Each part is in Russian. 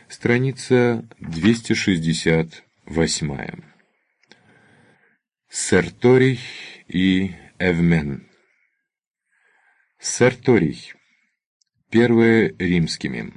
Страница 268. Серторий и Эвмен. Серторий. Первое римскими.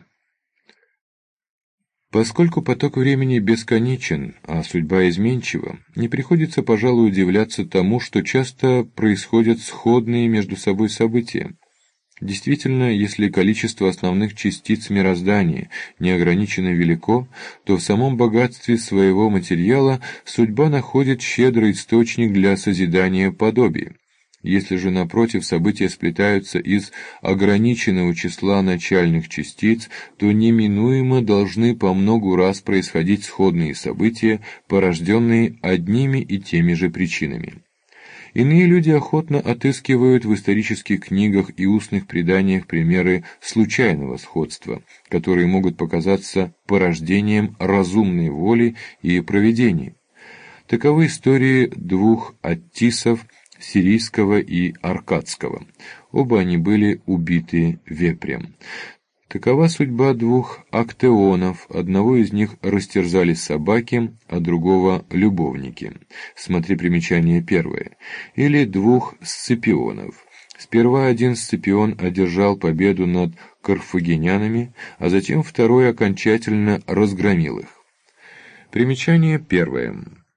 Поскольку поток времени бесконечен, а судьба изменчива, не приходится, пожалуй, удивляться тому, что часто происходят сходные между собой события. Действительно, если количество основных частиц мироздания неограниченно велико, то в самом богатстве своего материала судьба находит щедрый источник для созидания подобия. Если же, напротив, события сплетаются из ограниченного числа начальных частиц, то неминуемо должны по многу раз происходить сходные события, порожденные одними и теми же причинами. Иные люди охотно отыскивают в исторических книгах и устных преданиях примеры случайного сходства, которые могут показаться порождением разумной воли и провидения. Таковы истории двух Аттисов, сирийского и аркадского. Оба они были убиты вепрем. Такова судьба двух Актеонов, одного из них растерзали собаки, а другого — любовники. Смотри примечание первое. Или двух Сципионов. Сперва один Сципион одержал победу над карфагенянами, а затем второй окончательно разгромил их. Примечание первое.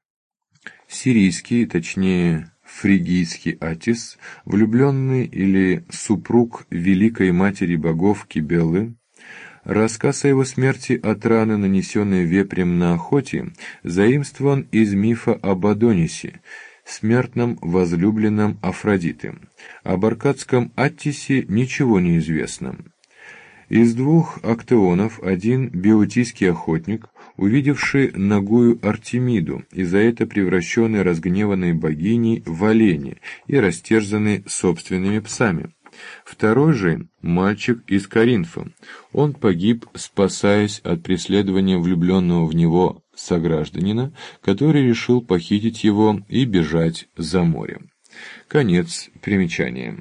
Сирийский, точнее фригийский Атис, влюбленный или супруг великой матери богов Кибелы, рассказ о его смерти от раны, нанесенной вепрем на охоте, заимствован из мифа об Адонисе, смертном возлюбленном Афродиты. Об аркадском Аттисе ничего не известно. Из двух Актеонов один беотийский охотник, увидевший нагую Артемиду, и за это превращенный разгневанной богиней в оленя и растерзанный собственными псами. Второй же — мальчик из Коринфа. Он погиб, спасаясь от преследования влюбленного в него согражданина, который решил похитить его и бежать за море. Конец примечания.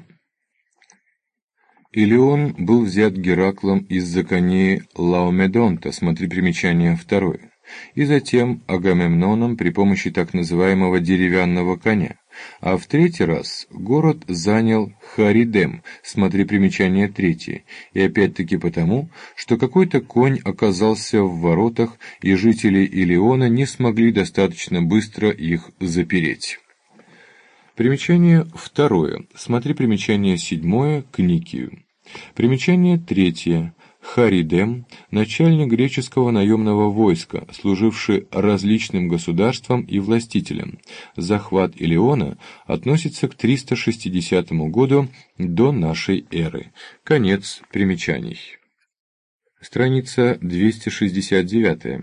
Илион был взят Гераклом из-за коней Лаомедонта, смотри примечание второе, и затем Агамемноном при помощи так называемого деревянного коня, а в третий раз город занял Харидем, смотри примечание третье, и опять-таки потому, что какой-то конь оказался в воротах, и жители Илиона не смогли достаточно быстро их запереть. Примечание второе, смотри примечание седьмое к Никию. Примечание третье. Харидем – начальник греческого наемного войска, служивший различным государствам и властителям. Захват Илиона относится к 360 году до нашей эры. Конец примечаний. Страница 269.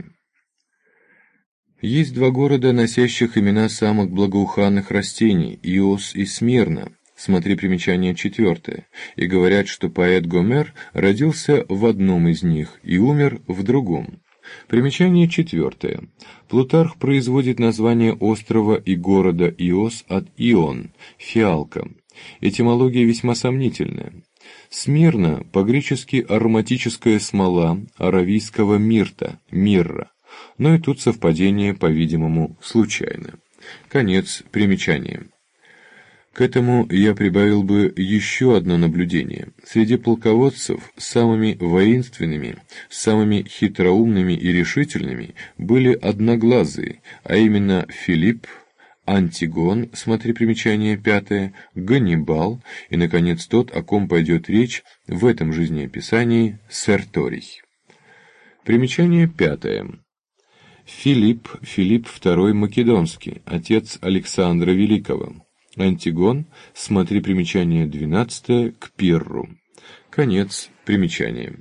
Есть два города, носящих имена самых благоуханных растений – Иос и Смирна. Смотри примечание четвертое. И говорят, что поэт Гомер родился в одном из них и умер в другом. Примечание четвертое. Плутарх производит название острова и города Иос от Ион, фиалка. Этимология весьма сомнительная. Смирна по-гречески ароматическая смола аравийского мирта, мирра. Но и тут совпадение, по-видимому, случайно. Конец примечания. К этому я прибавил бы еще одно наблюдение. Среди полководцев самыми воинственными, самыми хитроумными и решительными были одноглазые, а именно Филипп, Антигон, смотри примечание пятое, Ганнибал и, наконец, тот, о ком пойдет речь в этом жизнеописании, Серторий. Примечание пятое. Филипп II Македонский, отец Александра Великого. Антигон, смотри примечание 12 к Пирру. Конец примечания.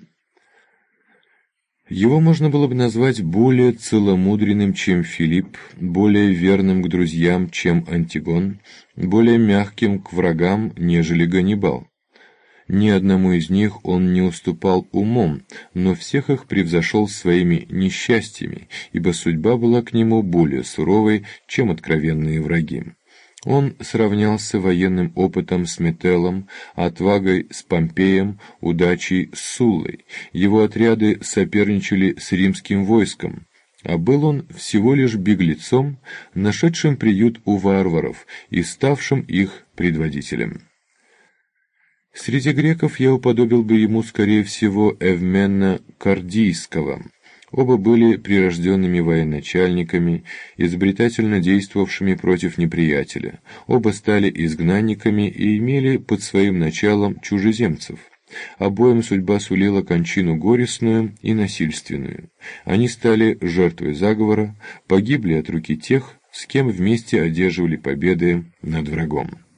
Его можно было бы назвать более целомудренным, чем Филипп, более верным к друзьям, чем Антигон, более мягким к врагам, нежели Ганнибал. Ни одному из них он не уступал умом, но всех их превзошел своими несчастьями, ибо судьба была к нему более суровой, чем откровенные враги. Он сравнялся военным опытом с Метеллом, отвагой с Помпеем, удачей с Суллой. Его отряды соперничали с римским войском, а был он всего лишь беглецом, нашедшим приют у варваров и ставшим их предводителем. Среди греков я уподобил бы ему, скорее всего, Эвмена Кардийского. Оба были прирожденными военачальниками, изобретательно действовавшими против неприятеля. Оба стали изгнанниками и имели под своим началом чужеземцев. Обоим судьба сулила кончину горестную и насильственную. Они стали жертвой заговора, погибли от руки тех, с кем вместе одерживали победы над врагом.